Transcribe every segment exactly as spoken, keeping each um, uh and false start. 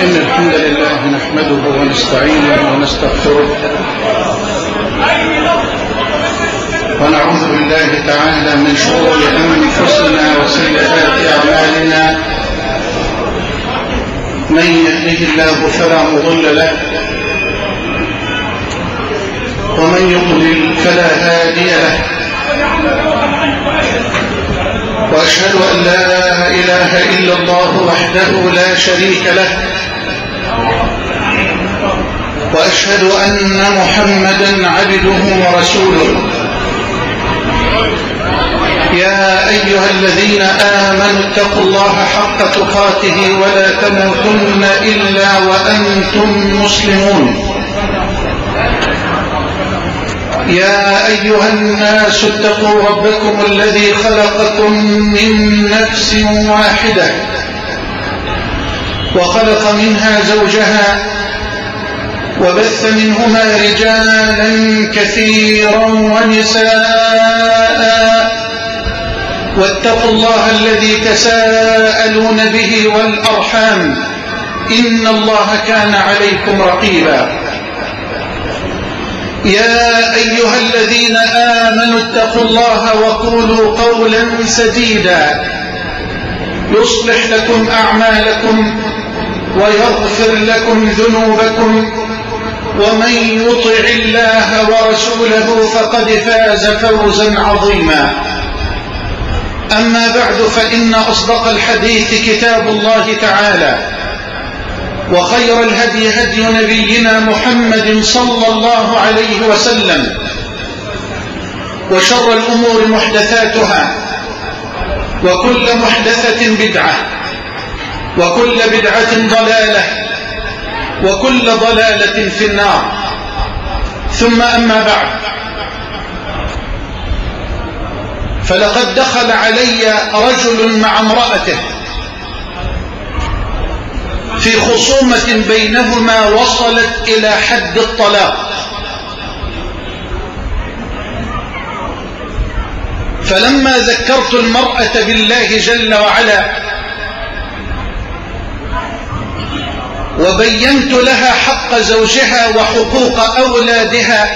إن الحمد لله نحمده ونستعينه ونستغفره ونعوذ بالله تعالى من شرور أنفسنا وسيئات أعمالنا. من يهده الله فلا مضل له ومن يضلل فلا هادي له، وأشهد أن لا إله إلا الله وحده لا شريك له، وأشهد أن محمدا عبده ورسوله. يا أيها الذين آمنوا اتقوا الله حق تقاته ولا تموتن إلا وأنتم مسلمون. يا أيها الناس اتقوا ربكم الذي خلقكم من نفس واحدة وخلق منها زوجها وبث منهما رجالا كثيرا ونساء، واتقوا الله الذي تساءلون به والأرحام إن الله كان عليكم رقيبا. يا أيها الذين آمنوا اتقوا الله وقولوا قولا سديدا يصلح لكم أعمالكم ويغفر لكم ذنوبكم، ومن يطع الله ورسوله فقد فاز فوزا عظيما. أما بعد، فإن أصدق الحديث كتاب الله تعالى، وخير الهدي هدي نبينا محمد صلى الله عليه وسلم، وشر الأمور محدثاتها، وكل محدثة بدعة، وكل بدعة ضلالة، وكل ضلالة في النار. ثم أما بعد، فلقد دخل علي رجل مع امرأته في خصومة بينهما وصلت إلى حد الطلاق، فلما ذكرت المرأة بالله جل وعلا وبينت لها حق زوجها وحقوق أولادها،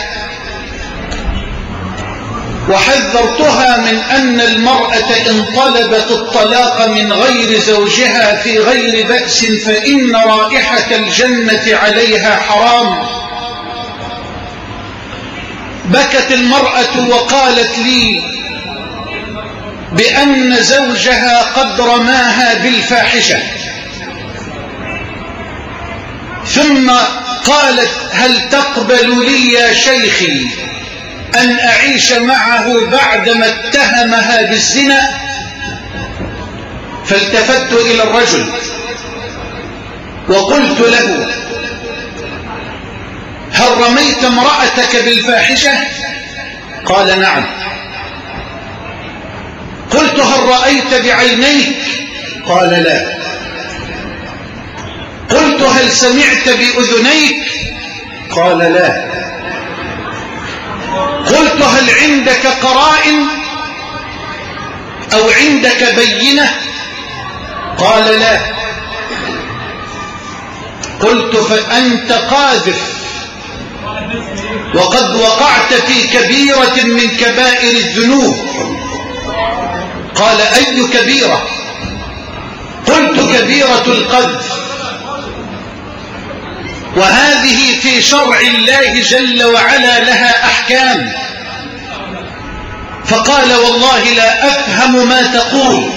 وحذرتها من أن المرأة إن طلبت الطلاق من غير زوجها في غير بأس فإن رائحة الجنة عليها حرام، بكت المرأة وقالت لي بأن زوجها قد رماها بالفاحشة، ثم قالت: هل تقبل لي يا شيخي أن أعيش معه بعدما اتهمها بالزنا؟ فالتفت إلى الرجل وقلت له: هل رميت امرأتك بالفاحشة؟ قال: نعم. قلت: هل رأيت بعينيك؟ قال: لا. قلت: هل سمعت بأذنيك؟ قال: لا. قلت: هل عندك قرائن أو عندك بينة؟ قال: لا. قلت: فأنت قاذف وقد وقعت في كبيرة من كبائر الذنوب. قال: أي كبيرة؟ قلت: كبيرة القذف، وهذه في شرع الله جل وعلا لها أحكام. فقال: والله لا أفهم ما تقول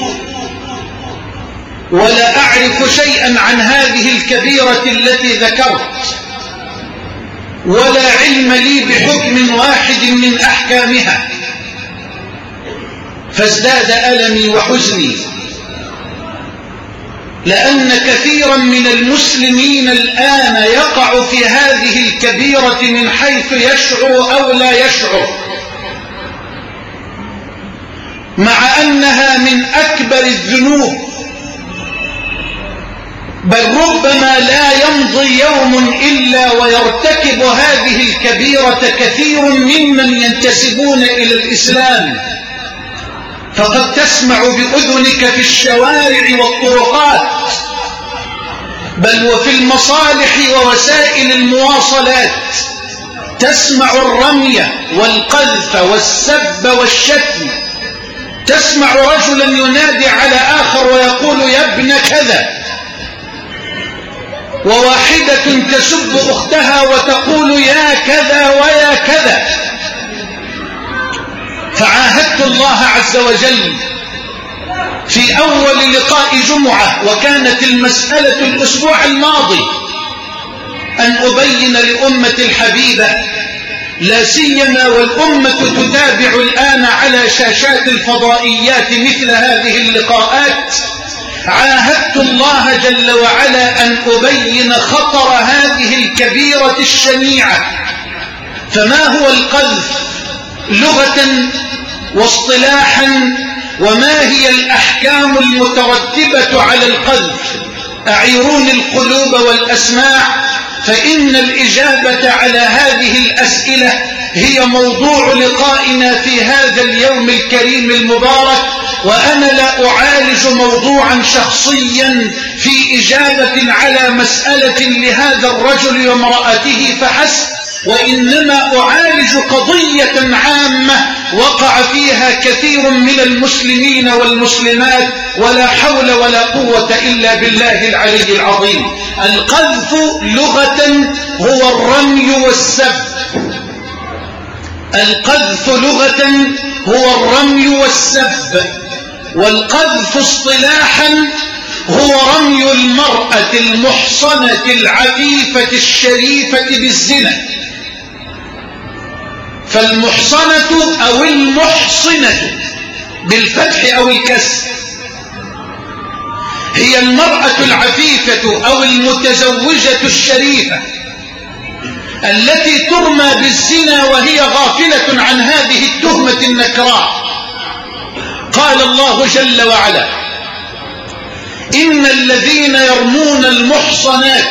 ولا أعرف شيئا عن هذه الكبيرة التي ذكرت، ولا علم لي بحكم واحد من أحكامها. فازداد ألمي وحزني، لأن كثيرا من المسلمين الآن يقع في هذه الكبيرة من حيث يشعر أو لا يشعر، مع أنها من أكبر الذنوب، بل ربما لا يمضي يوم إلا ويرتكب هذه الكبيرة كثير ممن ينتسبون إلى الإسلام. فقد تسمع بأذنك في الشوارع والطرقات بل وفي المصالح ووسائل المواصلات تسمع الرمي والقذف والسب والشتم. تسمع رجلا ينادي على آخر ويقول يا ابن كذا، وواحدة تسب أختها وتقول يا كذا ويا كذا. فعاهدت الله عز وجل في أول لقاء جمعة، وكانت المسألة الأسبوع الماضي، أن أبين لأمة الحبيبة، لا سيما والأمة تتابع الآن على شاشات الفضائيات مثل هذه اللقاءات، عاهدت الله جل وعلا أن أبين خطر هذه الكبيرة الشنيعة. فما هو القذف لغة واصطلاحا، وما هي الأحكام المترتبة على القذف؟ أعيروني القلوب والأسماع، فإن الإجابة على هذه الأسئلة هي موضوع لقائنا في هذا اليوم الكريم المبارك. وأنا لا أعالج موضوعا شخصيا في إجابة على مسألة لهذا الرجل وامرأته فحسب، وإنما أعالج قضية عامة وقع فيها كثير من المسلمين والمسلمات، ولا حول ولا قوة إلا بالله العلي العظيم. القذف لغة هو الرمي والسب. القذف لغة هو الرمي والسب، والقذف اصطلاحا هو رمي المرأة المحصنة العفيفة الشريفة بالزنا. فالمحصنة أو المحصنة بالفتح أو الكسر هي المرأة العفيفة أو المتزوجة الشريفة التي ترمى بالزنا وهي غافلة عن هذه التهمة النكراء. قال الله جل وعلا إن الذين يرمون المحصنات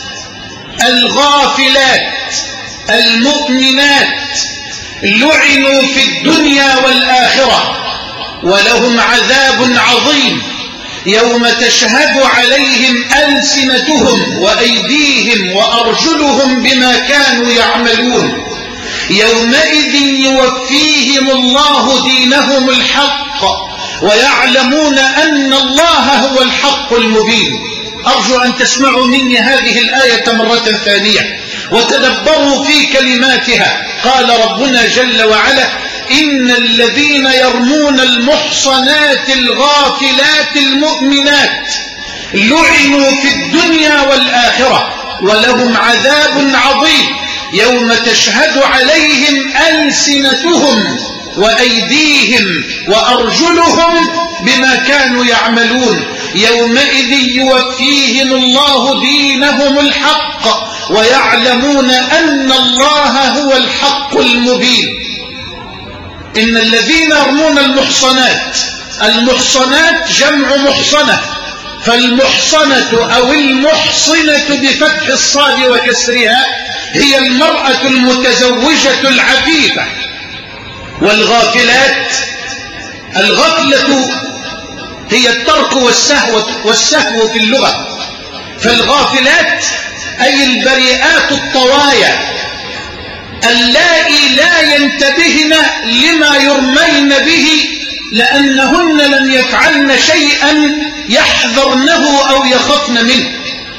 الغافلات المؤمنات لعنوا في الدنيا والآخرة ولهم عذاب عظيم يوم تشهد عليهم ألسنتهم وأيديهم وأرجلهم بما كانوا يعملون يومئذ يوفيهم الله دينهم الحق ويعلمون أن الله هو الحق المبين. أرجو أن تسمعوا مني هذه الآية مرة ثانية وتدبروا في كلماتها. قال ربنا جل وعلا إن الذين يرمون المحصنات الغافلات المؤمنات لعنوا في الدنيا والآخرة ولهم عذاب عظيم يوم تشهد عليهم ألسنتهم وأيديهم وأرجلهم بما كانوا يعملون يومئذ يوفيهم الله دينهم الحق ويعلمون أن الله هو الحق المبين. إن الذين يرمون المحصنات، المحصنات جمع محصنة، فالمحصنة أو المحصنة بفتح الصاد وكسرها هي المرأة المتزوجة العفيفة. والغافلات، الغفلة هي الترك والسهو, والسهو في اللغة، فالغافلات أي البريئات الطوايا اللائي لا ينتبهن لما يرمين به لأنهن لم يفعلن شيئا يحذرنه أو يخفن منه،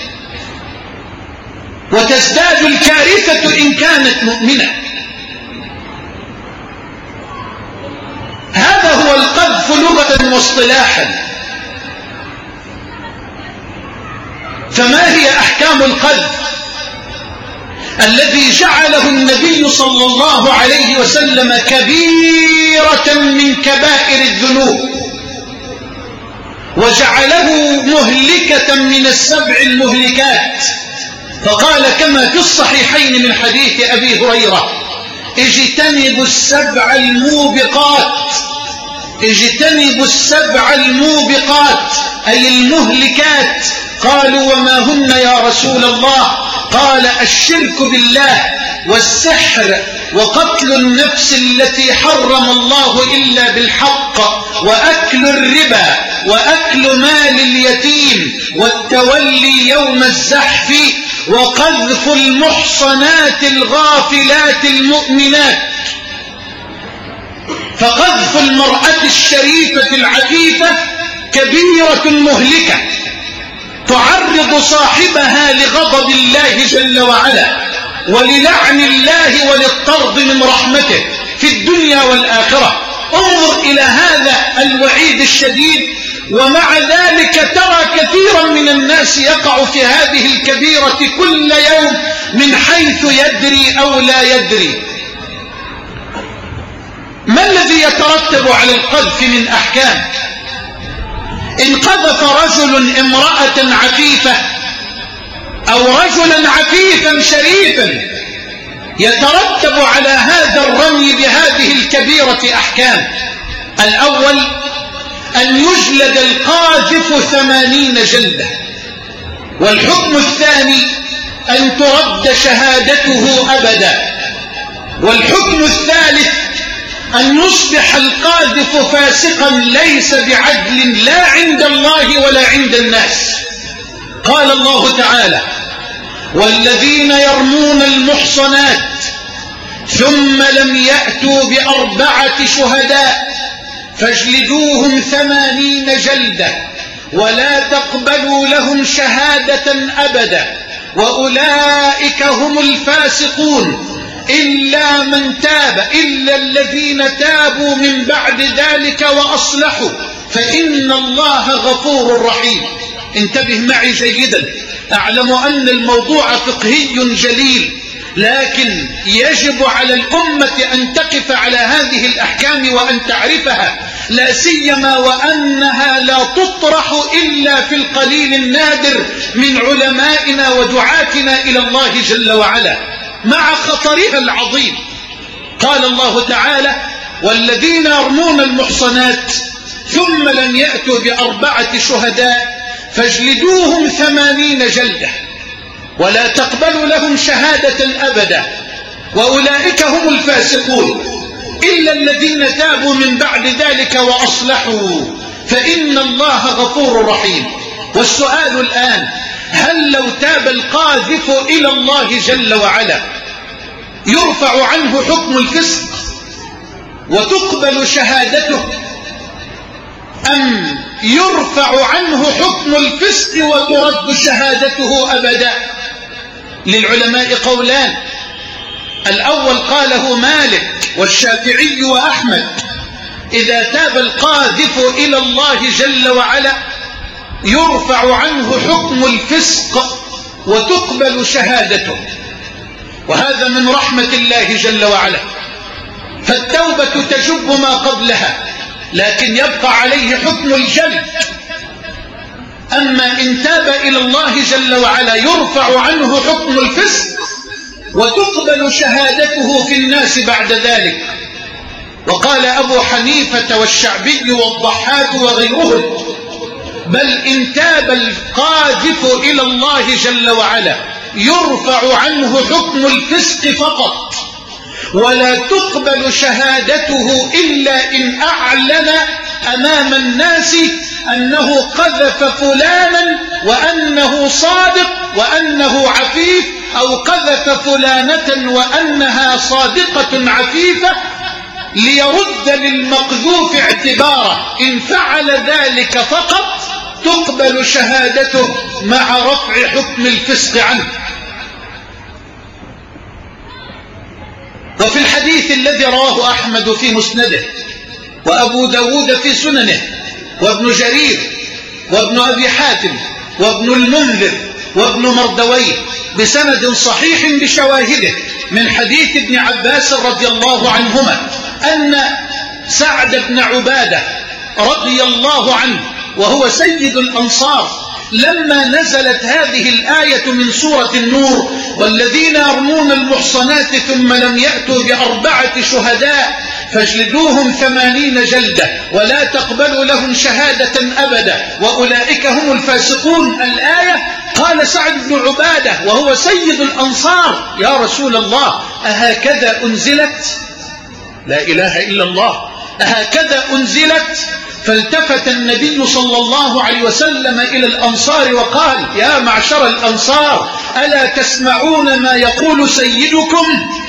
وتزداد الكارثة إن كانت مؤمنة. هذا هو القذف لغة واصطلاحا. فما هي أحكام القذف الذي جعله النبي صلى الله عليه وسلم كبيرة من كبائر الذنوب وجعله مهلكة من السبع المهلكات؟ فقال كما في الصحيحين من حديث أبي هريرة اجتنبوا السبع الموبقات. اجتنبوا السبع الموبقات أي المهلكات. قالوا وما هن يا رسول الله؟ قال الشرك بالله والسحر وقتل النفس التي حرم الله إلا بالحق وأكل الربا وأكل مال اليتيم والتولي يوم الزحف وقذف المحصنات الغافلات المؤمنات. فقذف المرأة الشريفة العفيفة كبيرة مهلكة تعرض صاحبها لغضب الله جل وعلا وللعن الله وللطرد من رحمته في الدنيا والآخرة. انظر إلى هذا الوعيد الشديد، ومع ذلك ترى كثيرا من الناس يقع في هذه الكبيرة كل يوم من حيث يدري أو لا يدري. ما الذي يترتب على القذف من أحكام؟ إن قذف رجل امرأة عفيفة أو رجلا عفيفا شريفا يترتب على هذا الرمي بهذه الكبيرة أحكام. الأول أن يجلد القاذف ثمانين جلدة، والحكم الثاني أن ترد شهادته أبدا، والحكم الثالث أن يصبح القاذف فاسقا ليس بعدل لا عند الله ولا عند الناس. قال الله تعالى: والذين يرمون المحصنات ثم لم يأتوا بأربعة شهداء فاجلدوهم ثمانين جلدة ولا تقبلوا لهم شهادة أبدا وأولئك هم الفاسقون إلا من تاب إلا الذين تابوا من بعد ذلك وأصلحوا فإن الله غفور رحيم. انتبه معي جيدا، أعلم أن الموضوع فقهي جليل، لكن يجب على الأمة أن تقف على هذه الأحكام وأن تعرفها، لا سيما وأنها لا تطرح إلا في القليل النادر من علمائنا ودعاتنا إلى الله جل وعلا مع خطرها العظيم. قال الله تعالى: والذين يرمون المحصنات ثم لم يأتوا بأربعة شهداء فاجلدوهم ثمانين جلدة ولا تقبلوا لهم شهادة أبدا وأولئك هم الفاسقون إلا الذين تابوا من بعد ذلك وأصلحوا فإن الله غفور رحيم. والسؤال الآن: هل لو تاب القاذف إلى الله جل وعلا يرفع عنه حكم الفسق وتقبل شهادته، أم يرفع عنه حكم الفسق وترد شهادته أبدا؟ للعلماء قولان، الأول قاله مالك والشافعي وأحمد: إذا تاب القاذف إلى الله جل وعلا يرفع عنه حكم الفسق وتقبل شهادته، وهذا من رحمة الله جل وعلا، فالتوبة تجب ما قبلها لكن يبقى عليه حكم الجلد. أما إن تاب إلى الله جل وعلا يرفع عنه حكم الفسق وتقبل شهادته في الناس بعد ذلك. وقال أبو حنيفة والشعبي والضحاك وغيرهم: بل إن تاب القاذف إلى الله جل وعلا يرفع عنه حكم الفسق فقط ولا تقبل شهادته إلا إن أعلن أمام الناس أنه قذف فلانا وأنه صادق وأنه عفيف، أو قذف فلانة وأنها صادقة عفيفة، ليرد للمقذوف اعتباره. إن فعل ذلك فقط تقبل شهادته مع رفع حكم الفسق عنه. وفي الحديث الذي رواه أحمد في مسنده وأبو داود في سننه وابن جرير وابن أبي حاتم وابن المنذر وابن مردويه بسند صحيح بشواهده من حديث ابن عباس رضي الله عنهما أن سعد بن عبادة رضي الله عنه وهو سيد الأنصار لما نزلت هذه الآية من سورة النور: والذين يرمون المحصنات ثم لم يأتوا بأربعة شهداء فاجلدوهم ثمانين جلدة ولا تقبلوا لهم شهادة أبدا وأولئك هم الفاسقون، الآية، قال سعد بن عبادة وهو سيد الأنصار: يا رسول الله، أهكذا أنزلت؟ لا إله إلا الله، أهكذا أنزلت؟ فالتفت النبي صلى الله عليه وسلم إلى الأنصار وقال: يا معشر الأنصار، ألا تسمعون ما يقول سيدكم؟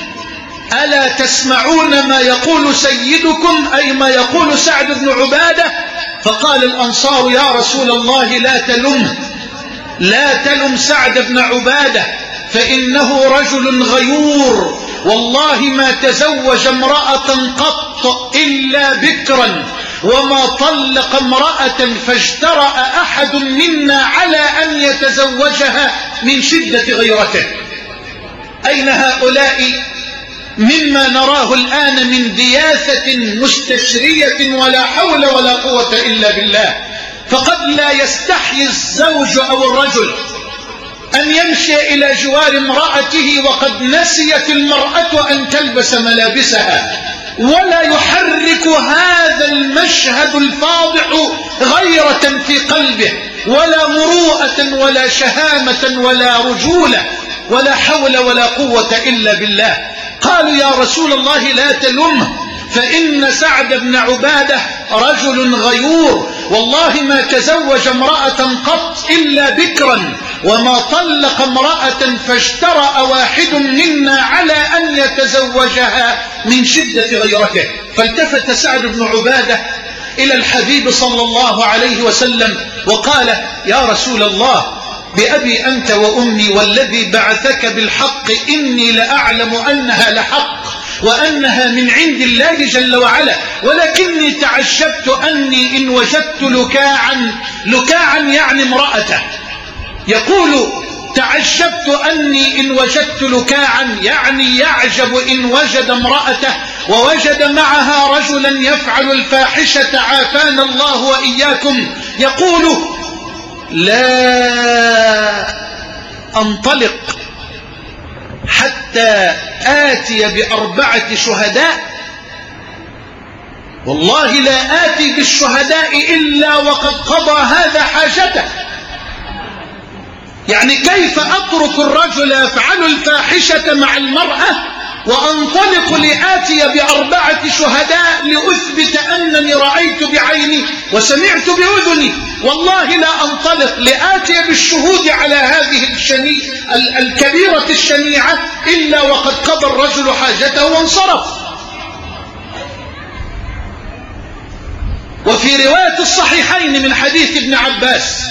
ألا تسمعون ما يقول سيدكم، أي ما يقول سعد بن عبادة؟ فقال الأنصار: يا رسول الله لا تلم لا تلم سعد بن عبادة، فإنه رجل غيور، والله ما تزوج امرأة قط إلا بكرا، وما طلق امرأة فاجترأ أحد منا على أن يتزوجها من شدة غيرته. أين هؤلاء مما نراه الآن من دياثة مستشرية ولا حول ولا قوة إلا بالله؟ فقد لا يستحي الزوج أو الرجل أن يمشي إلى جوار امرأته وقد نسيت المرأة أن تلبس ملابسها، ولا يحرك هذا المشهد الفاضح غيرة في قلبه، ولا مروءة ولا شهامة ولا رجولة ولا حول ولا قوة إلا بالله. قالوا: يا رسول الله لا تلمه، فإن سعد بن عبادة رجل غيور، والله ما تزوج امرأة قط إلا بكرا، وما طلق امرأة فاجترأ واحد منا على أن يتزوجها من شدة غيرته. فالتفت سعد بن عبادة إلى الحبيب صلى الله عليه وسلم وقال: يا رسول الله، بأبي أنت وأمي والذي بعثك بالحق، إني لأعلم أنها لحق وأنها من عند الله جل وعلا، ولكني تعجبت أني إن وجدت لكاعا لكاعا يعني امرأته، يقول: تعجبت أني إن وجدت لكاعا يعني يعجب إن وجد امرأته ووجد معها رجلا يفعل الفاحشة، عافانا الله وإياكم. يقول: لا أنطلق حتى آتي بأربعة شهداء، والله لا آتي بالشهداء إلا وقد قضى هذا حاجته. يعني كيف أترك الرجل يفعل الفاحشة مع المرأة وأنطلق لآتي بأربعة شهداء لأثبت أنني رأيت بعيني وسمعت بأذني؟ والله لا أنطلق لآتي بالشهود على هذه الشني... الكبيرة الشنيعة إلا وقد قضى الرجل حاجته وانصرف. وفي رواية الصحيحين من حديث ابن عباس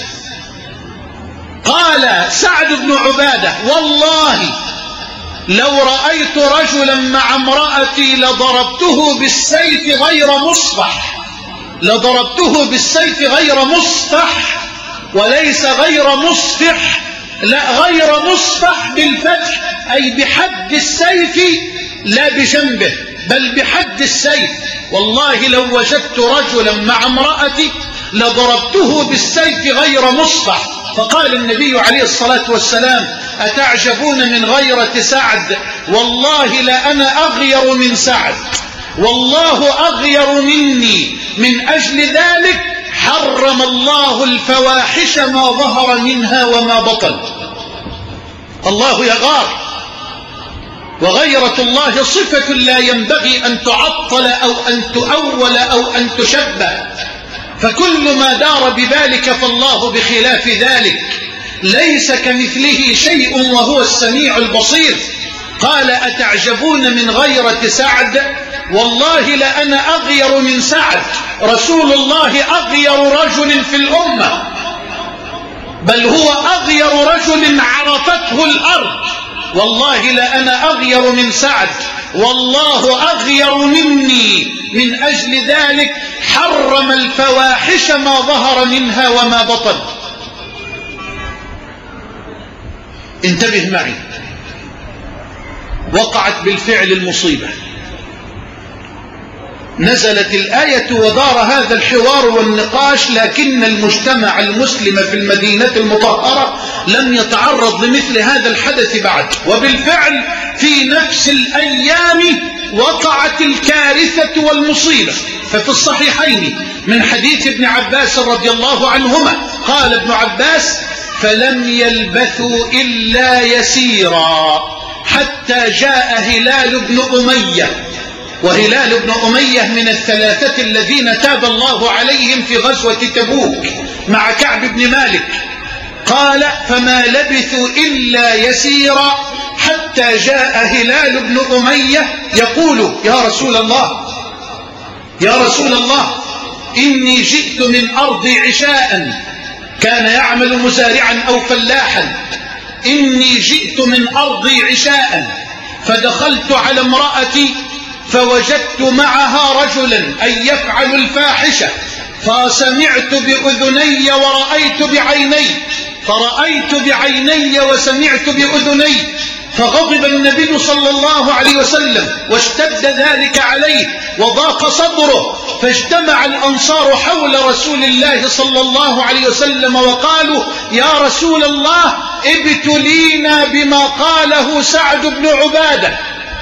قال سعد بن عبادة: والله لو رأيت رجلا مع امرأتي لضربته بالسيف غير مصفح لضربته بالسيف غير مصفح وليس غير مصفح، لا غير مصفح بالفتح، أي بحد السيف لا بجنبه بل بحد السيف. والله لو وجدت رجلا مع امرأتي لضربته بالسيف غير مصفح. فقال النبي عليه الصلاة والسلام: أتعجبون من غيرة سعد؟ والله لأنا أغير من سعد، والله أغير مني، من أجل ذلك حرم الله الفواحش ما ظهر منها وما بطن. الله يغار، وغيرة الله صفة لا ينبغي أن تعطل أو أن تؤول أو أن تشبه، فكل ما دار بذلك فالله بخلاف ذلك، ليس كمثله شيء وهو السميع البصير. قال: أتعجبون من غيرة سعد؟ والله لأنا أغير من سعد، رسول الله أغير رجل في الأمة، بل هو أغير رجل عرفته الأرض. والله لأنا أغير من سعد، والله أغير مني، من أجل ذلك حرم الفواحش ما ظهر منها وما بطن. انتبه معي، وقعت بالفعل المصيبة، نزلت الآية ودار هذا الحوار والنقاش، لكن المجتمع المسلم في المدينة المطهرة لم يتعرض لمثل هذا الحدث بعد. وبالفعل في نفس الأيام وقعت الكارثة والمصيبة. ففي الصحيحين من حديث ابن عباس رضي الله عنهما قال ابن عباس: فلم يلبثوا إلا يسيرا حتى جاء هلال بن أمية وهلال بن أمية من الثلاثة الذين تاب الله عليهم في غزوة تبوك مع كعب بن مالك. قال فما لبثوا إلا يسيرا حتى جاء هلال بن أمية يقول يا رسول الله يا رسول الله إني جئت من أرضي عشاء، كان يعمل مزارعا أو فلاحا. إني جئت من أرضي عشاء فدخلت على امرأتي فوجدت معها رجلا أي يفعل الفاحشة، فسمعت بأذني ورأيت بعيني فرأيت بعيني وسمعت بأذني، فغضب النبي صلى الله عليه وسلم واشتد ذلك عليه وضاق صدره، فاجتمع الأنصار حول رسول الله صلى الله عليه وسلم وقالوا يا رسول الله ابتلينا بما قاله سعد بن عبادة،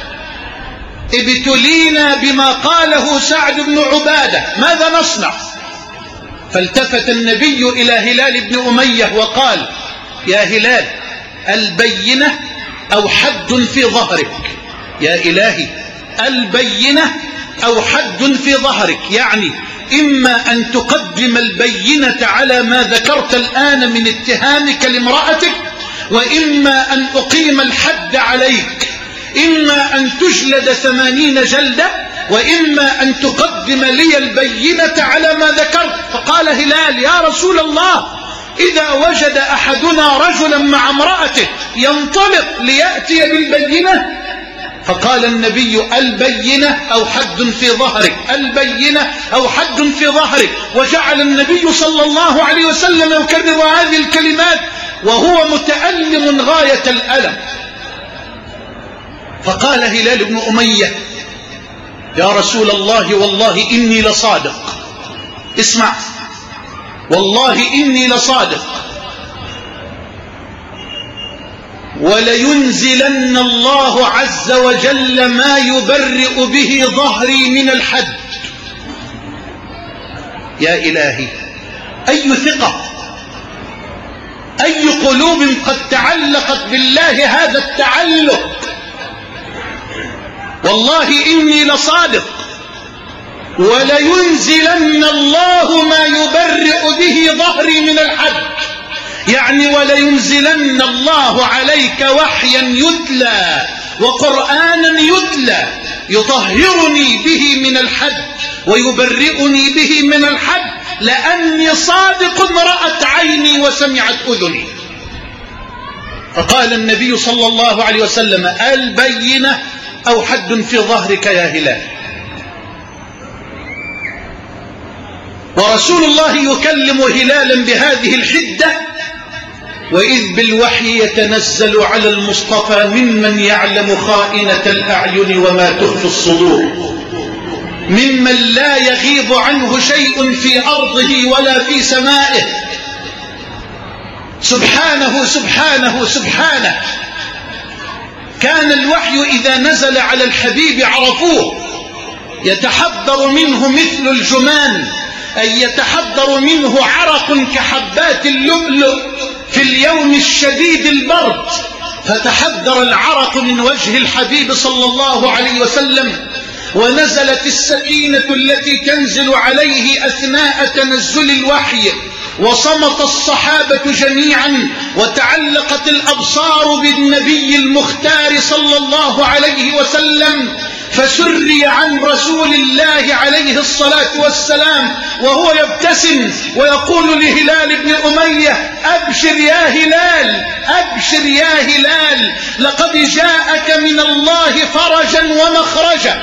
ابتلينا بما قاله سعد بن عبادة، ماذا نصنع؟ فالتفت النبي إلى هلال بن أمية وقال يا هلال البينة أو حد في ظهرك، يا إلهي البينة أو حد في ظهرك، يعني إما أن تقدم البينة على ما ذكرت الآن من اتهامك لامرأتك، وإما أن أقيم الحد عليك، إما أن تجلد ثمانين جلدة وإما أن تقدم لي البينة على ما ذكرت. فقال هلال يا رسول الله إذا وجد أحدنا رجلا مع امرأته ينطلق ليأتي بالبينة؟ فقال النبي البينة أو حد في ظهرك، البينة أو حد في ظهرك. وجعل النبي صلى الله عليه وسلم يكرر هذه الكلمات وهو متألم غاية الألم. فقال هلال بن أمية يا رسول الله والله إني لصادق، اسمع والله إني لصادق، ولينزلن الله عز وجل ما يبرئ به ظهري من الحد. يا إلهي أي ثقة، أي قلوب قد تعلقت بالله هذا التعلق. والله إني لصادق ولينزلن الله ما يبرئ به ظهري من الحد، يعني ولينزلن الله عليك وحيا يتلى وقرآنا يتلى يطهرني به من الحد ويبرئني به من الحد، لأني صادق رأت عيني وسمعت أذني. فقال النبي صلى الله عليه وسلم البينة أو حد في ظهرك يا هلال. ورسول الله يكلم هلالا بهذه الحدة وإذ بالوحي يتنزل على المصطفى ممن يعلم خائنة الأعين وما تخفي الصدور، ممن لا يغيب عنه شيء في أرضه ولا في سمائه، سبحانه سبحانه سبحانه. كان الوحي إذا نزل على الحبيب عرفوه، يتحضر منه مثل الجمان، أي يتحضر منه عرق كحبات اللؤلؤ في اليوم الشديد البرد، فتحضر العرق من وجه الحبيب صلى الله عليه وسلم. ونزلت السكينة التي تنزل عليه أثناء تنزل الوحي، وصمت الصحابة جميعا، وتعلقت الأبصار بالنبي المختار صلى الله عليه وسلم، فسري عن رسول الله عليه الصلاة والسلام وهو يبتسم ويقول لهلال بن أمية أبشر يا هلال، أبشر يا هلال، لقد جاءك من الله فرجا ومخرجا،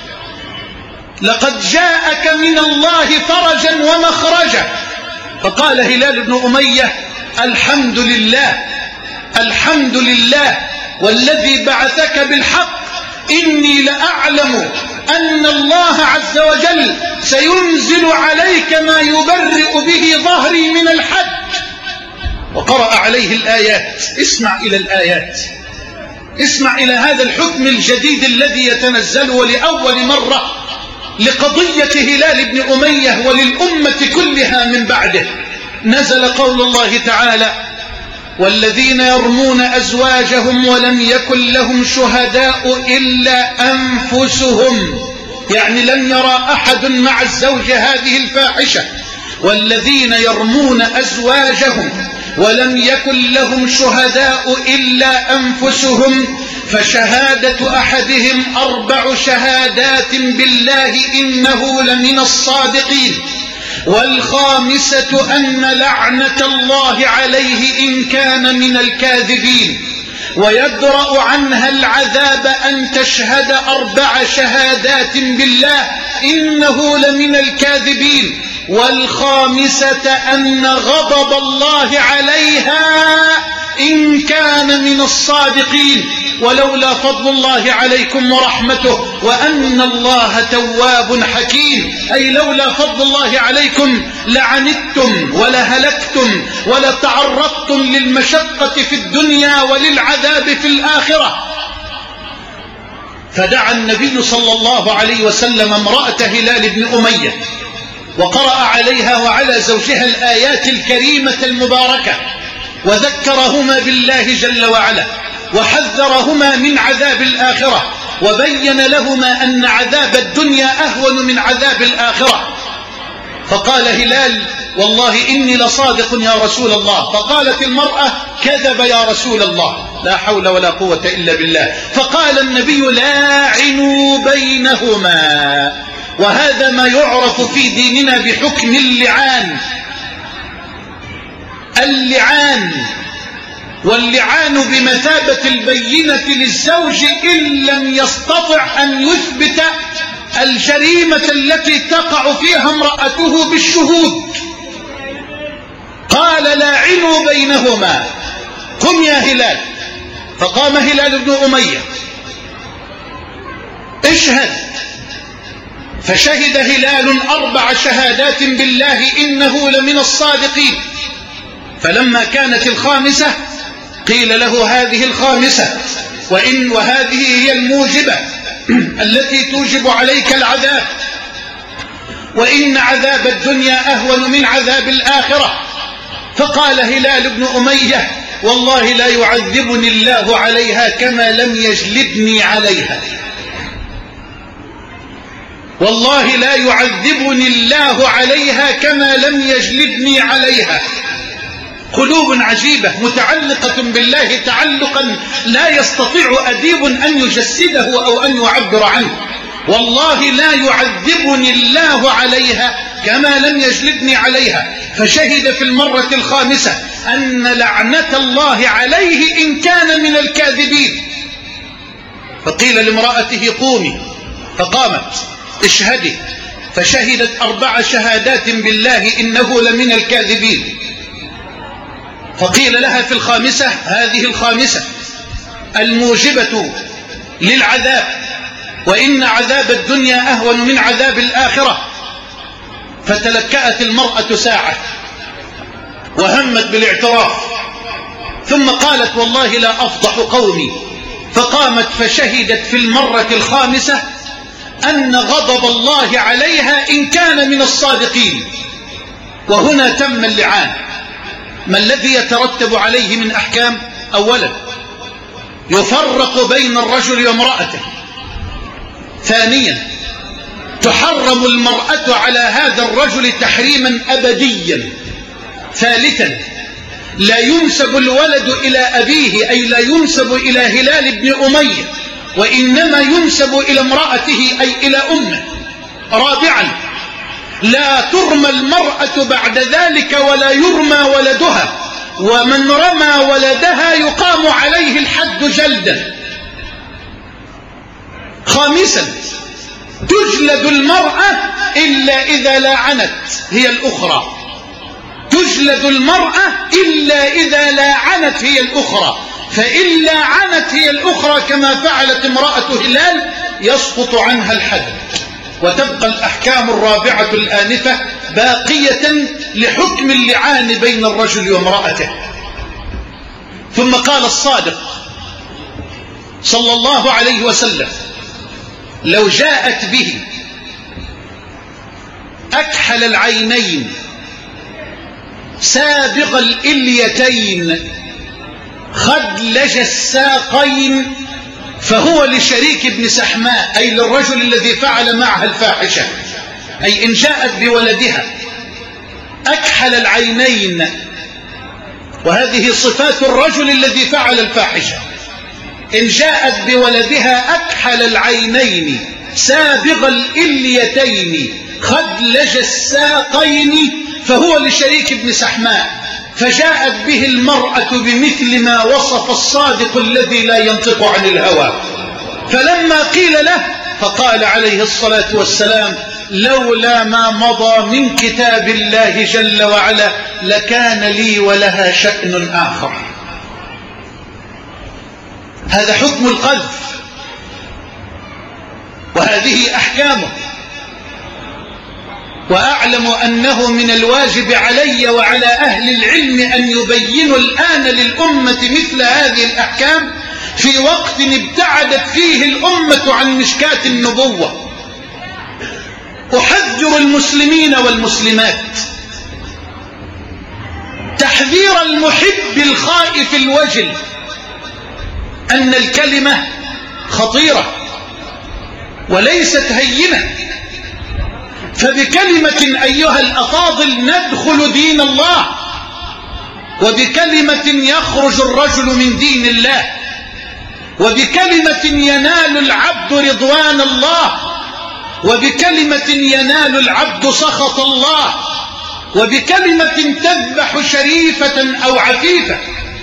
لقد جاءك من الله فرجا ومخرجا. فقال هلال بن أمية الحمد لله، الحمد لله والذي بعثك بالحق، إني لأعلم أن الله عز وجل سينزل عليك ما يبرئ به ظهري من الحد. وقرأ عليه الآيات. اسمع إلى الآيات، اسمع إلى هذا الحكم الجديد الذي يتنزل ولأول مرة لقضية هلال بن أمية وللأمة كلها من بعده. نزل قول الله تعالى والذين يرمون أزواجهم ولم يكن لهم شهداء إلا أنفسهم يعني لن يرى أحد مع الزوج هذه الفاحشة. والذين يرمون أزواجهم ولم يكن لهم شهداء إلا أنفسهم فشهادة أحدهم أربع شهادات بالله إنه لمن الصادقين، والخامسة أن لعنة الله عليه إن كان من الكاذبين، ويدرأ عنها العذاب أن تشهد أربع شهادات بالله إنه لمن الكاذبين، والخامسة أن غضب الله عليها إن كان من الصادقين، ولولا فضل الله عليكم ورحمته وأن الله تواب حكيم، أي لولا فضل الله عليكم لعنتم ولهلكتم ولتعرضتم للمشقة في الدنيا وللعذاب في الآخرة. فدعا النبي صلى الله عليه وسلم امرأة هلال بن أمية وقرأ عليها وعلى زوجها الآيات الكريمة المباركة، وذكرهما بالله جل وعلا وحذرهما من عذاب الآخرة، وبين لهما أن عذاب الدنيا أهون من عذاب الآخرة. فقال هلال: والله إني لصادق يا رسول الله. فقالت المرأة: كذب يا رسول الله. لا حول ولا قوة إلا بالله. فقال النبي: لاعنوا بينهما. وهذا ما يعرف في ديننا بحكم اللعان. اللعان واللعان بمثابة البينة للزوج إن لم يستطع أن يثبت الجريمة التي تقع فيها امرأته بالشهود. قال: لاعنوا بينهما. قم يا هلال. فقام هلال بن أمية: اشهد. فشهد هلال أربع شهادات بالله إنه لمن الصادقين. فلما كانت الخامسة قيل له: هذه الخامسة، وإن وهذه هي الموجبة التي توجب عليك العذاب، وإن عذاب الدنيا أهون من عذاب الآخرة. فقال هلال بن أمية: والله لا يعذبني الله عليها كما لم يجلدني عليها. والله لا يعذبني الله عليها كما لم يجلدني عليها. قلوب عجيبة متعلقة بالله تعلقا لا يستطيع أديب أن يجسده أو أن يعبر عنه. والله لا يعذبني الله عليها كما لم يجلدني عليها. فشهد في المرة الخامسة أن لعنة الله عليه إن كان من الكاذبين. فقيل لامرأته: قومي. فقامت: اشهدي. فشهدت أربع شهادات بالله إنه لمن الكاذبين. فقيل لها في الخامسة: هذه الخامسة الموجبة للعذاب، وإن عذاب الدنيا أهون من عذاب الآخرة. فتلكأت المرأة ساعة وهمت بالاعتراف، ثم قالت: والله لا أفضح قومي. فقامت فشهدت في المرة الخامسة أن غضب الله عليها إن كان من الصادقين. وهنا تم اللعان. ما الذي يترتب عليه من أحكام؟ أولا يفرق بين الرجل وامرأته. ثانيا تحرم المرأة على هذا الرجل تحريما أبديا. ثالثا لا ينسب الولد إلى أبيه، أي لا ينسب إلى هلال بن أمية، وإنما ينسب إلى امرأته أي إلى أمه. رابعا لا ترمى المرأة بعد ذلك ولا يرمى ولدها، ومن رمى ولدها يقام عليه الحد جلدا. خامسا تجلد المرأة إلا إذا لعنت هي الأخرى. تجلد المرأة إلا إذا لعنت هي الأخرى، فإن لعنت هي الأخرى كما فعلت امرأة هلال يسقط عنها الحد، وتبقى الأحكام الرابعة الآنفة باقية لحكم اللعان بين الرجل وامرأته. ثم قال الصادق صلى الله عليه وسلم: لو جاءت به أكحل العينين سابغ الإليتين خدلج الساقين فهو لشريك ابن سحماء، أي للرجل الذي فعل معها الفاحشة، أي إن جاءت بولدها أكحل العينين، وهذه صفات الرجل الذي فعل الفاحشة، إن جاءت بولدها أكحل العينين سابغ الإليتين خدلج الساقين، فهو لشريك ابن سحماء. فجاءت به المرأة بمثل ما وصف الصادق الذي لا ينطق عن الهوى. فلما قيل له فقال عليه الصلاة والسلام: لولا ما مضى من كتاب الله جل وعلا لكان لي ولها شأن آخر. هذا حكم القذف، وهذه أحكامه. وأعلم أنه من الواجب علي وعلى أهل العلم أن يبينوا الآن للأمة مثل هذه الأحكام في وقت ابتعدت فيه الأمة عن مشكاة النبوة. أحذر المسلمين والمسلمات تحذير المحب الخائف الوجل أن الكلمة خطيرة وليست هينة، فبكلمة أيها الأفاضل ندخل دين الله، وبكلمة يخرج الرجل من دين الله، وبكلمة ينال العبد رضوان الله، وبكلمة ينال العبد سخط الله، وبكلمة تذبح شريفة أو عفيفة،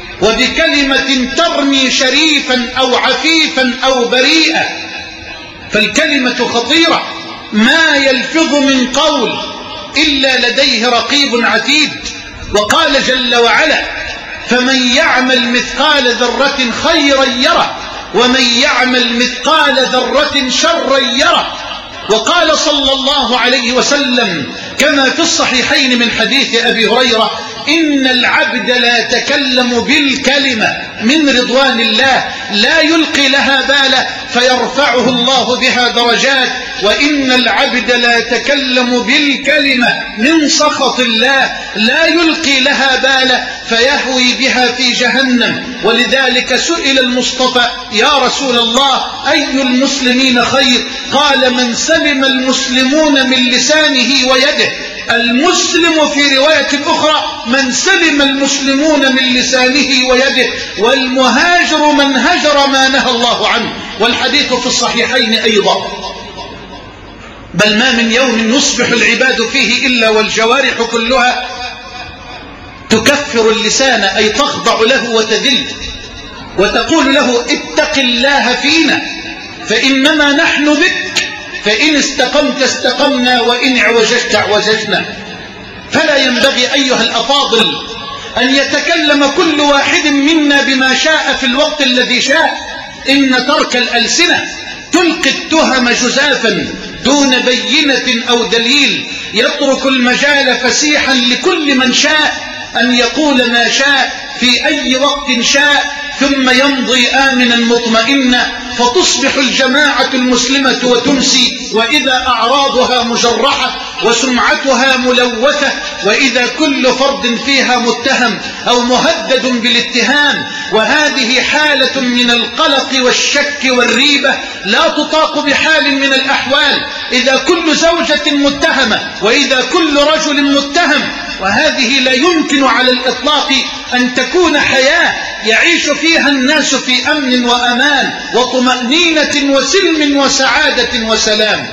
وبكلمة ترمي شريفا أو عفيفا أو بريئا. فالكلمة خطيرة، ما يلفظ من قول إلا لديه رقيب عتيد. وقال جل وعلا: فمن يعمل مثقال ذرة خيرا يره ومن يعمل مثقال ذرة شرا يره. وقال صلى الله عليه وسلم كما في الصحيحين من حديث أبي هريرة: إن العبد لا يتكلم بالكلمة من رضوان الله لا يلقي لها بالا فيرفعه الله بها درجات، وإن العبد لا يتكلم بالكلمة من سخط الله لا يلقي لها بالا فيهوي بها في جهنم. ولذلك سئل المصطفى: يا رسول الله أي المسلمين خير؟ قال: من سلم المسلمون من لسانه ويده. المسلم في رواية أخرى: من سلم المسلمون من لسانه ويده. والمهاجر من هجر ما نهى الله عنه. والحديث في الصحيحين أيضا. بل ما من يوم يصبح العباد فيه إلا والجوارح كلها تكفر اللسان، أي تخضع له وتذل وتقول له: اتق الله فينا فإنما نحن بك، فإن استقمت استقمنا وإن اعوججت اعوججنا. فلا ينبغي أيها الأفاضل أن يتكلم كل واحد منا بما شاء في الوقت الذي شاء. إن ترك الألسنة تلقي التهم جزافا دون بينة أو دليل، يترك المجال فسيحا لكل من شاء أن يقول ما شاء في أي وقت شاء، ثم يمضي آمنا مطمئنا، فتصبح الجماعة المسلمة وتمسي وإذا أعراضها مجرحة وسمعتها ملوثة، وإذا كل فرد فيها متهم أو مهدد بالاتهام. وهذه حالة من القلق والشك والريبة لا تطاق بحال من الأحوال. إذا كل زوجة متهمة وإذا كل رجل متهم، وهذه لا يمكن على الإطلاق أن تكون حياة يعيش فيها الناس في أمن وأمان وطمأنينة وسلم وسعادة وسلام.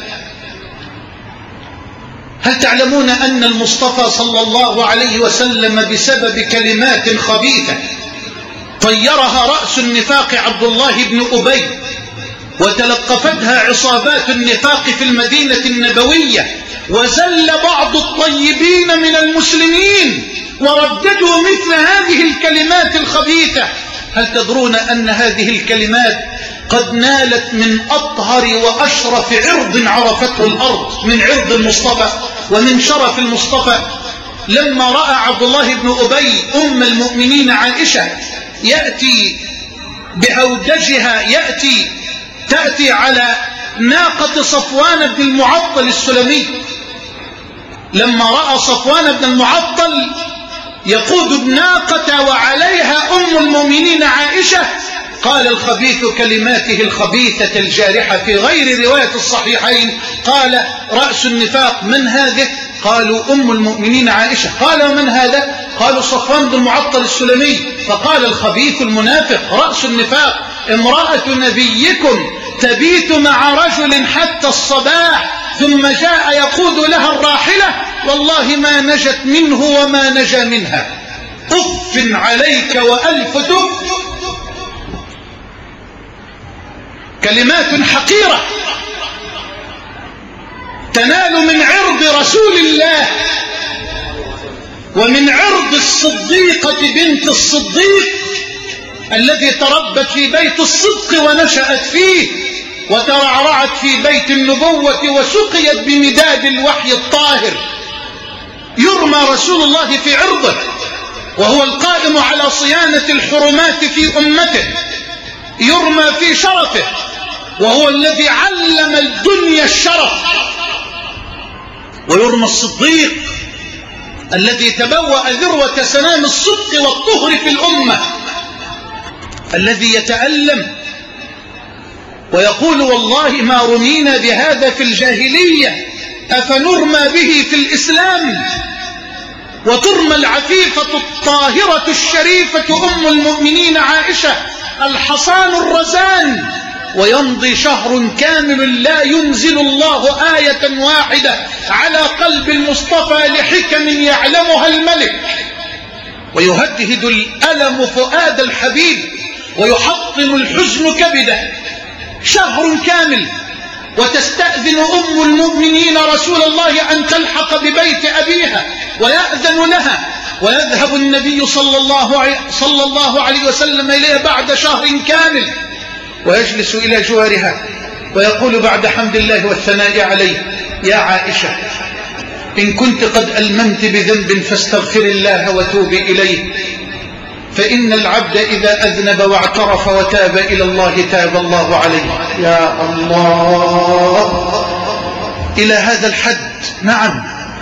هل تعلمون أن المصطفى صلى الله عليه وسلم بسبب كلمات خبيثة طيرها رأس النفاق عبد الله بن أبي، وتلقفتها عصابات النفاق في المدينة النبوية، وزل بعض الطيبين من المسلمين ورددوا مثل هذه الكلمات الخبيثة؟ هل تدرون أن هذه الكلمات قد نالت من أطهر وأشرف عرض عرفته الأرض، من عرض المصطفى ومن شرف المصطفى؟ لما رأى عبد الله بن أبي أم المؤمنين عائشة يأتي بهودجها، يأتي تأتي على ناقة صفوان بن المعطل السلمي، لما رأى صفوان بن المعطل يقود الناقة وعليها أم المؤمنين عائشة، قال الخبيث كلماته الخبيثة الجارحة في غير رواية الصحيحين قال رأس النفاق من هذه؟ قالوا أم المؤمنين عائشة. قال ومن هذا؟ قالوا صفوان بن المعطل السلمي. فقال الخبيث المنافق رأس النفاق امرأة نبيكم تبيت مع رجل حتى الصباح ثم جاء يقود لها الراحلة والله ما نجت منه وما نجا منها. أف عليك وألف دف. كلمات حقيرة تنال من عرض رسول الله ومن عرض الصديقة بنت الصديق الذي تربت في بيت الصدق ونشأت فيه وترعرعت في بيت النبوة وسقيت بمداد الوحي الطاهر. يرمى رسول الله في عرضه وهو القائم على صيانة الحرمات في أمته، يرمى في شرفه وهو الذي علم الدنيا الشرف، ويرمى الصديق الذي تبوأ ذروة سنام الصدق والطهر في الأمة، الذي يتألم ويقول والله ما رمينا بهذا في الجاهلية أفنرمى به في الإسلام. وترمى العفيفة الطاهرة الشريفة أم المؤمنين عائشة الحصان الرزان، ويمضي شهر كامل لا ينزل الله آية واحدة على قلب المصطفى لحكم يعلمها الملك، ويهدهد الألم فؤاد الحبيب ويحطم الحزن كبده. شهر كامل وتستأذن أم المؤمنين رسول الله أن تلحق ببيت أبيها ويأذن لها، ويذهب النبي صلى الله عليه, صلى الله عليه وسلم إليها بعد شهر كامل ويجلس إلى جوارها ويقول بعد حمد الله والثناء عليه يا عائشة إن كنت قد ألممت بذنب فاستغفر الله وتوبي إليه، فإن العبد إذا أذنب واعترف وتاب إلى الله تاب الله عليه. يا الله، إلى هذا الحد. نعم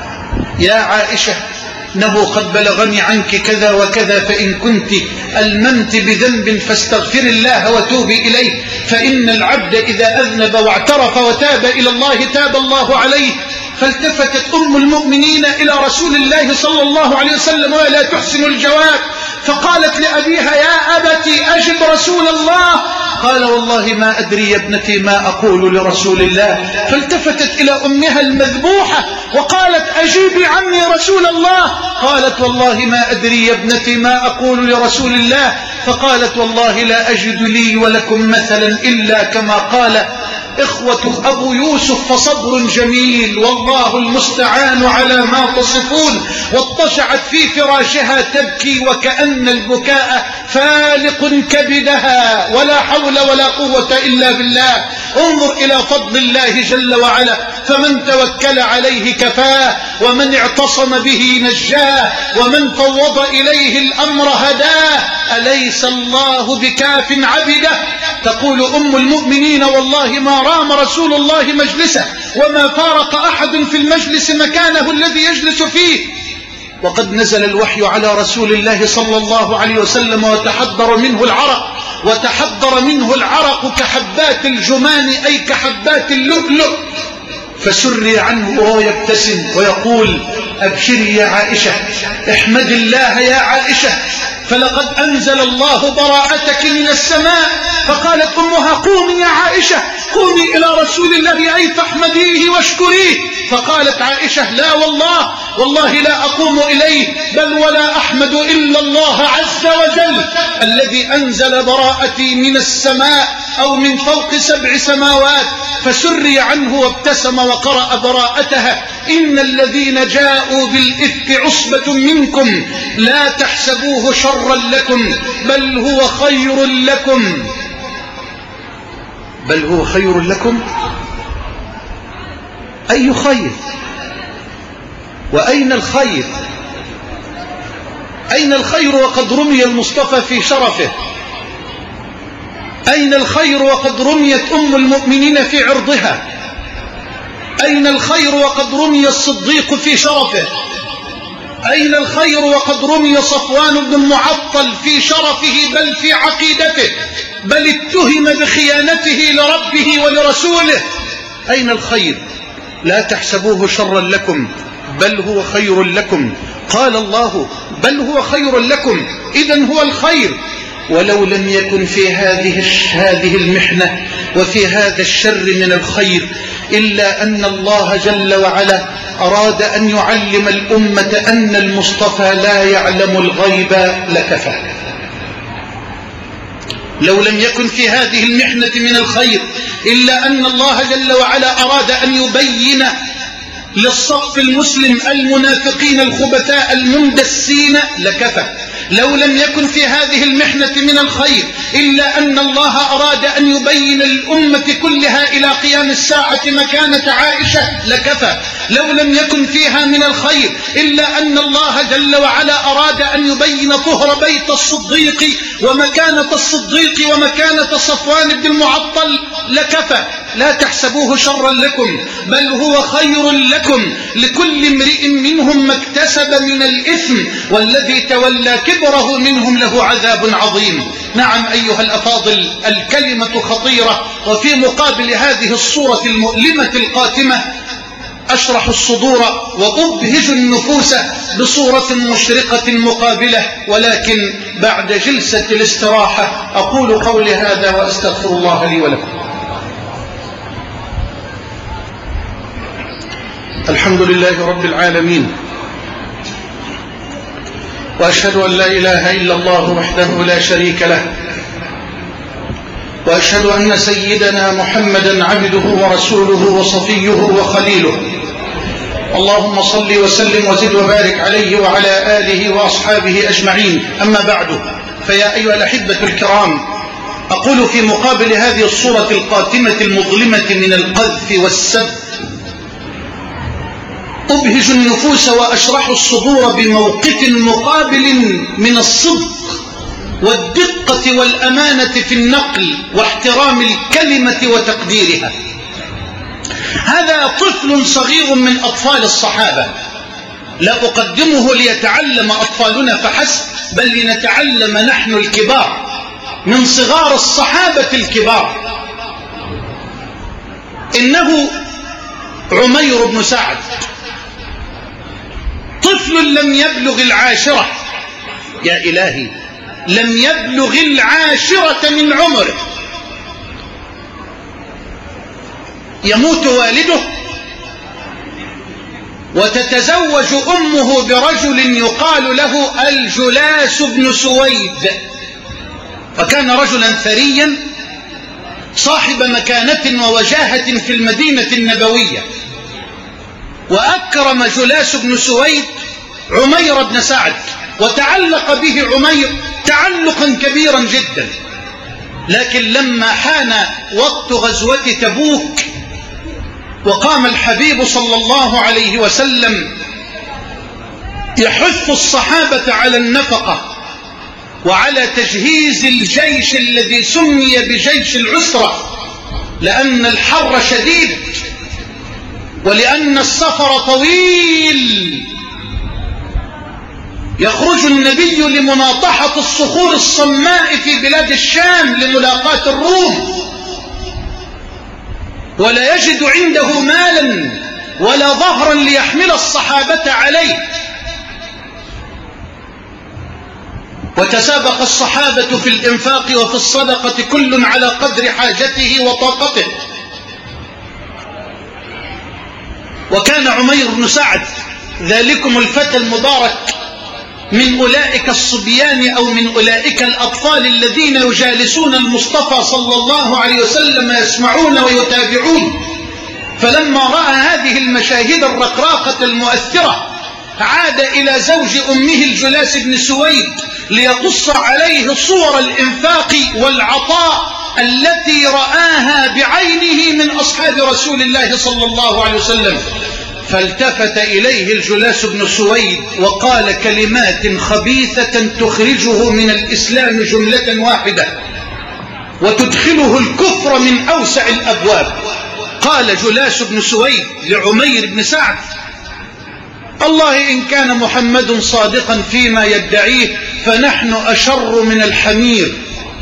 يا عائشة إنه قد بلغني عنك كذا وكذا، فإن كنت ألممت بذنب فاستغفر الله وتوبي إليه، فإن العبد إذا أذنب واعترف وتاب إلى الله تاب الله عليه. فالتفتت أم المؤمنين إلى رسول الله صلى الله عليه وسلم ولا تحسن الجواب، فقالت لأبيها يا أبتي أجب رسول الله. قال والله ما أدري يا ابنتي ما أقول لرسول الله. فالتفتت إلى أمها المذبوحة وقالت أجيبي عني رسول الله. قالت والله ما أدري يا ابنتي ما أقول لرسول الله. فقالت والله لا أجد لي ولكم مثلا إلا كما قال إخوة أبو يوسف فصبر جميل والله المستعان على ما تصفون. واضطجعت في فراشها تبكي وكأن البكاء فالق كبدها، ولا حول ولا قوة إلا بالله. انظر إلى فضل الله جل وعلا، فمن توكل عليه كفاه، ومن اعتصم به نجاه، ومن فوض إليه الأمر هداه. أليس الله بكاف عبده؟ تقول أم المؤمنين والله ما رام رسول الله مجلسه وما فارق أحد في المجلس مكانه الذي يجلس فيه، وقد نزل الوحي على رسول الله صلى الله عليه وسلم وتحضر منه العرق، وتحضر منه العرق كحبات الجمان أي كحبات اللؤلؤ. فسري عنه وهو يبتسم ويقول أبشري يا عائشة، احمد الله يا عائشة، فلقد أنزل الله براءتك من السماء. فقالت أمها قومي يا عائشة، قومي إلى رسول الله أي فاحمديه واشكريه. فقالت عائشة لا والله والله لا أقوم إليه، بل ولا أحمد إلا الله عز وجل الذي أنزل براءتي من السماء أو من فوق سبع سماوات. فسري عنه وابتسم وقرأ براءتها إن الذين جاءوا بالإفك عصبة منكم لا تحسبوه شرا لكم بل هو خير لكم. بل هو خير لكم؟ أي خير؟ وأين الخير؟ أين الخير وقد رمي المصطفى في شرفه؟ أين الخير وقد رميت أم المؤمنين في عرضها؟ أين الخير وقد رمي الصديق في شرفه؟ أين الخير وقد رمي صفوان بن المعطل في شرفه بل في عقيدته، بل اتهم بخيانته لربه ولرسوله؟ أين الخير؟ لا تحسبوه شرا لكم بل هو خير لكم. قال الله بل هو خير لكم، إذن هو الخير. ولو لم يكن في هذه هذه المحنة وفي هذا الشر من الخير إلا أن الله جل وعلا أراد أن يعلم الأمة أن المصطفى لا يعلم الغيب لكفى. لو لم يكن في هذه المحنة من الخير إلا أن الله جل وعلا أراد أن يبين للصف المسلم المنافقين الخبثاء المندسين لكفى. لو لم يكن في هذه المحنة من الخير إلا أن الله أراد أن يبين للأمة كلها إلى قيام الساعة مكانة عائشة لكفى. لو لم يكن فيها من الخير إلا أن الله جل وعلا أراد أن يبين طهر بيت الصديق ومكانة الصديق ومكانة صفوان بن المعطل لكفى. لا تحسبوه شرا لكم بل هو خير لكم، لكل امرئ منهم ما اكتسب من الإثم والذي تولى كبره منهم له عذاب عظيم. نعم أيها الأفاضل، الكلمة خطيرة، وفي مقابل هذه الصورة المؤلمة القاتمة أشرح الصدور وأبهج النفوس بصورة مشرقة مقابلة، ولكن بعد جلسة الاستراحة أقول قولي هذا وأستغفر الله لي ولكم. الحمد لله رب العالمين، وأشهد أن لا إله إلا الله وحده لا شريك له، وأشهد أن سيدنا محمدا عبده ورسوله وصفيه وخليله. اللهم صل وسلم وزد وبارك عليه وعلى آله وأصحابه أجمعين. أما بعد، فيا أيها الأحبة الكرام، أقول في مقابل هذه الصورة القاتمة المظلمة من القذف والسب أبهج النفوس وأشرح الصدور بموقف مقابل من الصدق والدقة والأمانة في النقل واحترام الكلمة وتقديرها. هذا طفل صغير من أطفال الصحابة، لا أقدمه ليتعلم أطفالنا فحسب، بل لنتعلم نحن الكبار من صغار الصحابة الكبار. إنه عمير بن سعد، طفل لم يبلغ العاشرة. يا إلهي، لم يبلغ العاشرة من عمره. يموت والده وتتزوج أمه برجل يقال له الجلاس بن سويد، فكان رجلا ثريا صاحب مكانة ووجاهة في المدينة النبوية. وأكرم جلاس بن سويد عمير بن سعد، وتعلق به عمير تعلقا كبيرا جدا. لكن لما حان وقت غزوة تبوك وقام الحبيب صلى الله عليه وسلم يحث الصحابة على النفقة وعلى تجهيز الجيش الذي سمي بجيش العسرة، لأن الحر شديد ولأن السفر طويل، يخرج النبي لمناطحة الصخور الصماء في بلاد الشام لملاقاة الروم، ولا يجد عنده مالا ولا ظهرا ليحمل الصحابة عليه. وتسابق الصحابة في الإنفاق وفي الصدقة كل على قدر حاجته وطاقته. وكان عمير بن سعد ذلكم الفتى المبارك من أولئك الصبيان أو من أولئك الأطفال الذين يجالسون المصطفى صلى الله عليه وسلم يسمعون ويتابعون. فلما رأى هذه المشاهد الرقراقة المؤثرة عاد إلى زوج أمه الجلاس بن سويد ليقص عليه صور الإنفاق والعطاء التي رآها بعينه من أصحاب رسول الله صلى الله عليه وسلم. فالتفت إليه الجلاس بن سويد وقال كلمات خبيثة تخرجه من الإسلام جملة واحدة وتدخله الكفر من أوسع الأبواب. قال جلاس بن سويد لعمير بن سعد الله إن كان محمد صادقا فيما يدعيه فنحن أشر من الحمير.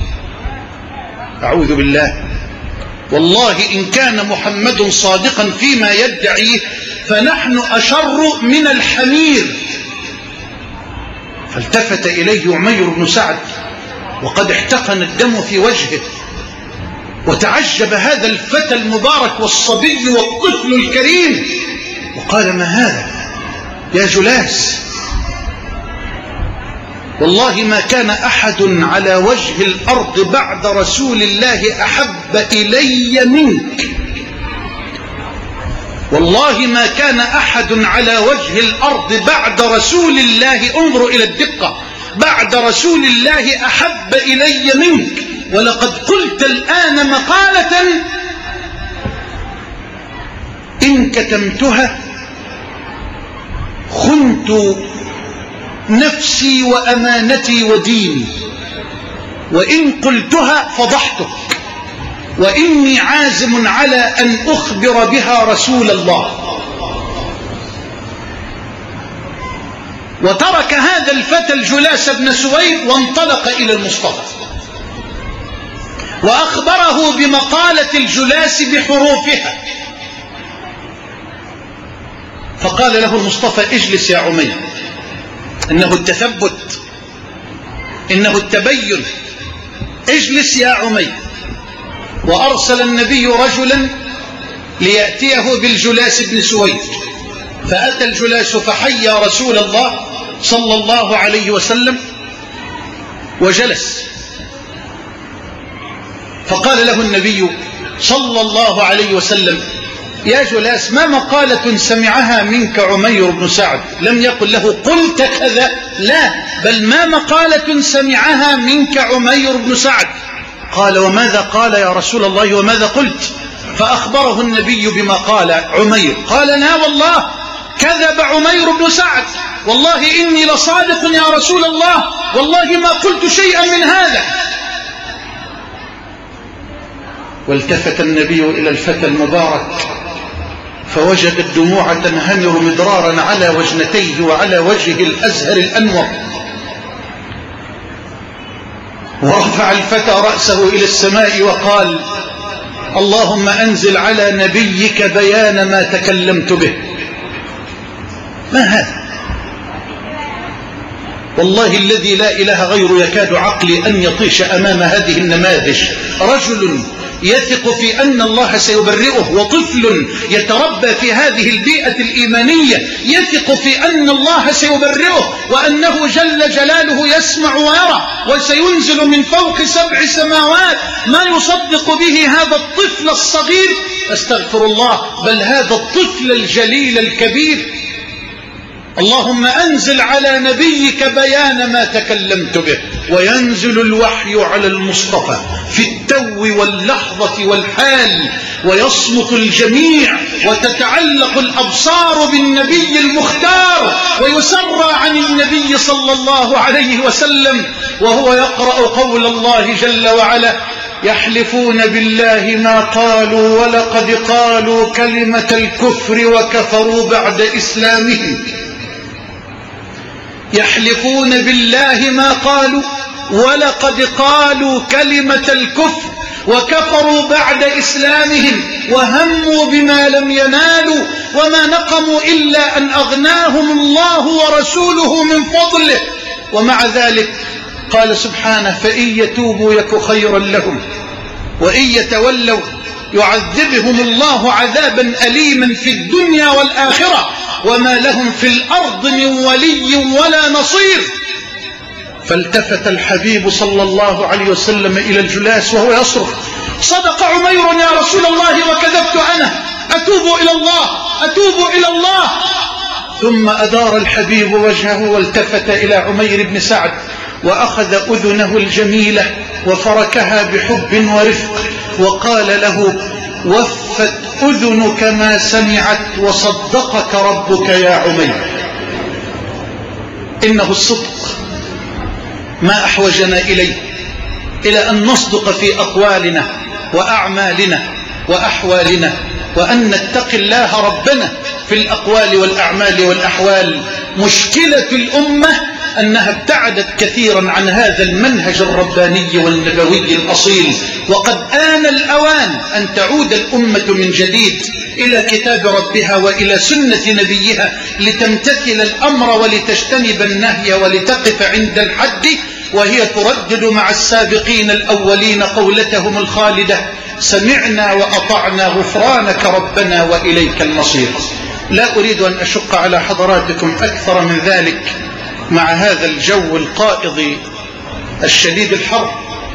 أعوذ بالله. والله إن كان محمد صادقا فيما يدعيه فنحن أشر من الحمير. فالتفت إليه عمير بن سعد وقد احتقن الدم في وجهه، وتعجب هذا الفتى المبارك والصبي والطفل الكريم، وقال: ما هذا يا جلاس؟ والله ما كان أحد على وجه الأرض بعد رسول الله أحب إلي منك. والله ما كان أحد على وجه الأرض بعد رسول الله، انظروا إلى الدقة، بعد رسول الله أحب إلي منك. ولقد قلت الآن مقالة إن كتمتها خنت نفسي وأمانتي وديني، وإن قلتها فضحتك، وإني عازم على أن أخبر بها رسول الله. وترك هذا الفتى الجلاس بن سويد وانطلق إلى المصطفى وأخبره بمقالة الجلاس بحروفها. فقال له المصطفى: اجلس يا عمير، إنه التثبت، إنه التبين، اجلس يا عمير. وأرسل النبي رجلا ليأتيه بالجلاس بن سويد، فأتى الجلاس فحيا رسول الله صلى الله عليه وسلم وجلس. فقال له النبي صلى الله عليه وسلم: يا جلاس، ما مقالة سمعها منك عمير بن سعد؟ لم يقل له قلت كذا، لا، بل ما مقالة سمعها منك عمير بن سعد؟ قال: وماذا قال يا رسول الله وماذا قلت؟ فأخبره النبي بما قال عمير. قال: لا والله كذب عمير بن سعد، والله إني لصادق يا رسول الله، والله ما قلت شيئا من هذا. والتفت النبي إلى الفتى المبارك فوجد الدموع تنهمر مدرارا على وجنتيه وعلى وجهه الأزهر الأنور، ورفع الفتى رأسه إلى السماء وقال: اللهم أنزل على نبيك بيان ما تكلمت به. ما هذا؟ والله الذي لا إله غيره يكاد عقلي أن يطيش أمام هذه النماذج. رجل يثق في أن الله سيبرئه، وطفل يتربى في هذه البيئة الإيمانية يثق في أن الله سيبرئه، وأنه جل جلاله يسمع ويرى، وسينزل من فوق سبع سماوات ما يصدق به هذا الطفل الصغير. أستغفر الله، بل هذا الطفل الجليل الكبير. اللهم أنزل على نبيك بيان ما تكلمت به. وينزل الوحي على المصطفى في التو واللحظة والحال، ويصمت الجميع، وتتعلق الأبصار بالنبي المختار، ويسرى عن النبي صلى الله عليه وسلم وهو يقرأ قول الله جل وعلا: يحلفون بالله ما قالوا ولقد قالوا كلمة الكفر وكفروا بعد إسلامهم. يحلفون بالله ما قالوا ولقد قالوا كلمة الكفر وكفروا بعد إسلامهم، وهموا بما لم ينالوا، وما نقموا إلا أن أغناهم الله ورسوله من فضله. ومع ذلك قال سبحانه: فإن يتوبوا يك خيرا لهم، وإن يتولوا يعذبهم الله عذابا أليما في الدنيا والآخرة، وما لهم في الأرض من ولي ولا نصير. فالتفت الحبيب صلى الله عليه وسلم إلى الجلاس وهو يصرخ: صدق عمير يا رسول الله وكذبت أنا، أتوب إلى الله، أتوب إلى الله. ثم أدار الحبيب وجهه والتفت إلى عمير بن سعد وأخذ أذنه الجميلة وفركها بحب ورفق وقال له: وفت أذنك ما سمعت وصدقك ربك يا عمير. إنه الصدق ما أحوجنا إليه، إلى أن نصدق في أقوالنا وأعمالنا وأحوالنا، وأن نتقي الله ربنا في الأقوال والأعمال والأحوال. مشكلة الأمة أنها ابتعدت كثيرا عن هذا المنهج الرباني والنبوي الأصيل، وقد آن الأوان أن تعود الأمة من جديد إلى كتاب ربها وإلى سنة نبيها لتمتثل الأمر ولتجتنب النهي ولتقف عند الحد، وهي تردد مع السابقين الأولين قولتهم الخالدة: سمعنا وأطعنا غفرانك ربنا وإليك المصير. لا أريد أن أشق على حضراتكم أكثر من ذلك مع هذا الجو القائض الشديد الحر،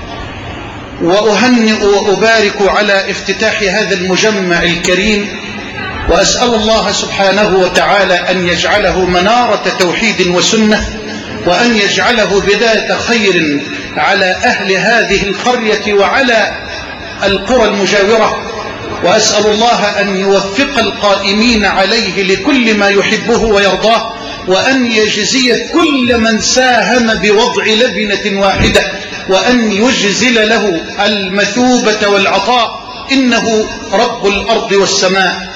وأهنئ وأبارك على افتتاح هذا المجمع الكريم، وأسأل الله سبحانه وتعالى أن يجعله منارة توحيد وسنة، وأن يجعله بداية خير على أهل هذه القرية وعلى القرى المجاورة، وأسأل الله أن يوفق القائمين عليه لكل ما يحبه ويرضاه، وأن يجزي كل من ساهم بوضع لبنة واحدة، وأن يجزل له المثوبة والعطاء، إنه رب الأرض والسماء.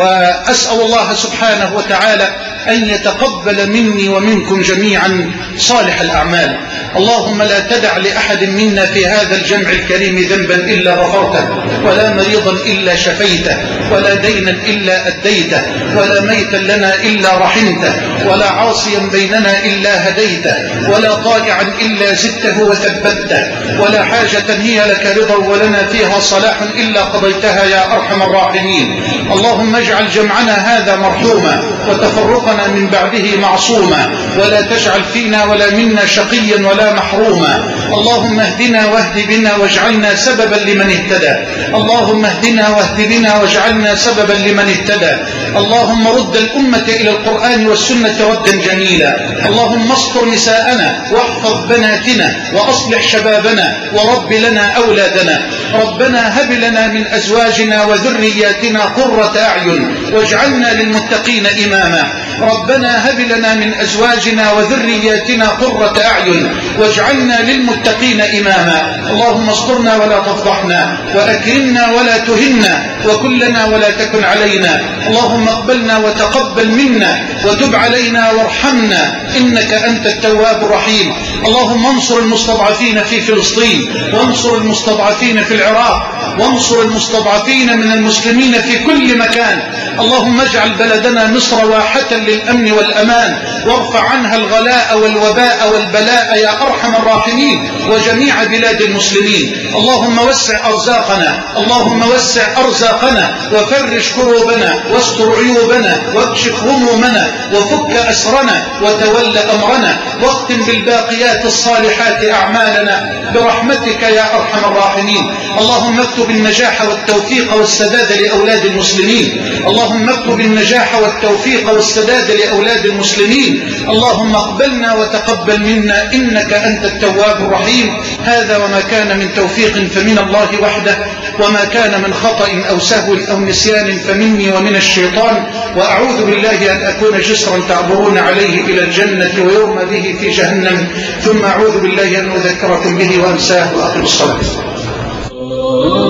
وأسأل الله سبحانه وتعالى أن يتقبل مني ومنكم جميعا صالح الأعمال. اللهم لا تدع لأحد منا في هذا الجمع الكريم ذنبا إلا غفرته، ولا مريضا إلا شفيته، ولا دينا إلا أديته، ولا ميتا لنا إلا رحمته، ولا عاصيا بيننا إلا هديته، ولا طائعا إلا زدته وثبته، ولا حاجة هي لك رضا ولنا فيها صلاح إلا قضيتها يا أرحم الراحمين. اللهم اجعل جمعنا هذا مرحوما، وتفرقنا من بعده معصوما، ولا تجعل فينا ولا منا شقيا ولا محروما. اللهم اهدنا واهد بنا واجعلنا سببا لمن اهتدى. اللهم اهدنا واهد بنا واجعلنا سببا لمن اهتدى. اللهم رد الأمة إلى القرآن والسنة ردا جميلا. اللهم استر نساءنا واحفظ بناتنا وأصلح شبابنا ورب لنا أولادنا. ربنا هب لنا من أزواجنا وذرياتنا قرة أعين واجعلنا للمتقين إماما. ربنا هب لنا من أزواجنا وذرياتنا قرة أعين واجعلنا للمتقين إماما. اللهم استرنا ولا تفضحنا، وأكرمنا ولا تهنا، وكلنا ولا تكن علينا. اللهم اقبلنا وتقبل منا، وتب علينا وارحمنا، إنك أنت التواب الرحيم. اللهم انصر المستضعفين في فلسطين، وانصر المستضعفين في العراق، وانصر المستضعفين من المسلمين في كل مكان. اللهم اجعل بلدنا مصر واحة للأمن والأمان، وارفع عنها الغلاء والوباء والبلاء يا أرحم الراحمين، وجميع بلاد المسلمين. اللهم وسع أرزاقنا، اللهم وسع أرزاقنا، وفرج كروبنا، واستر عيوبنا، واكشف همومنا، وفك أسرنا، وتول أمرنا، واختم بالباقيات الصالحات أعمالنا برحمتك يا أرحم الراحمين. اللهم اكتب النجاح والتوفيق والسداد لأولاد المسلمين. اللهم اكتب النجاح والتوفيق والسداد لأولاد المسلمين. اللهم اقبلنا وتقبل منا، إنك أنت التواب الرحيم. هذا وما كان من توفيق فمن الله وحده، وما كان من خطأ أو سهو أو نسيان فمني ومن الشيطان. وأعوذ بالله أن أكون جسرا تعبرون عليه إلى الجنة ويرمى به في جهنم، ثم أعوذ بالله أن أذكركم به وأنساه وأقم الصلاة.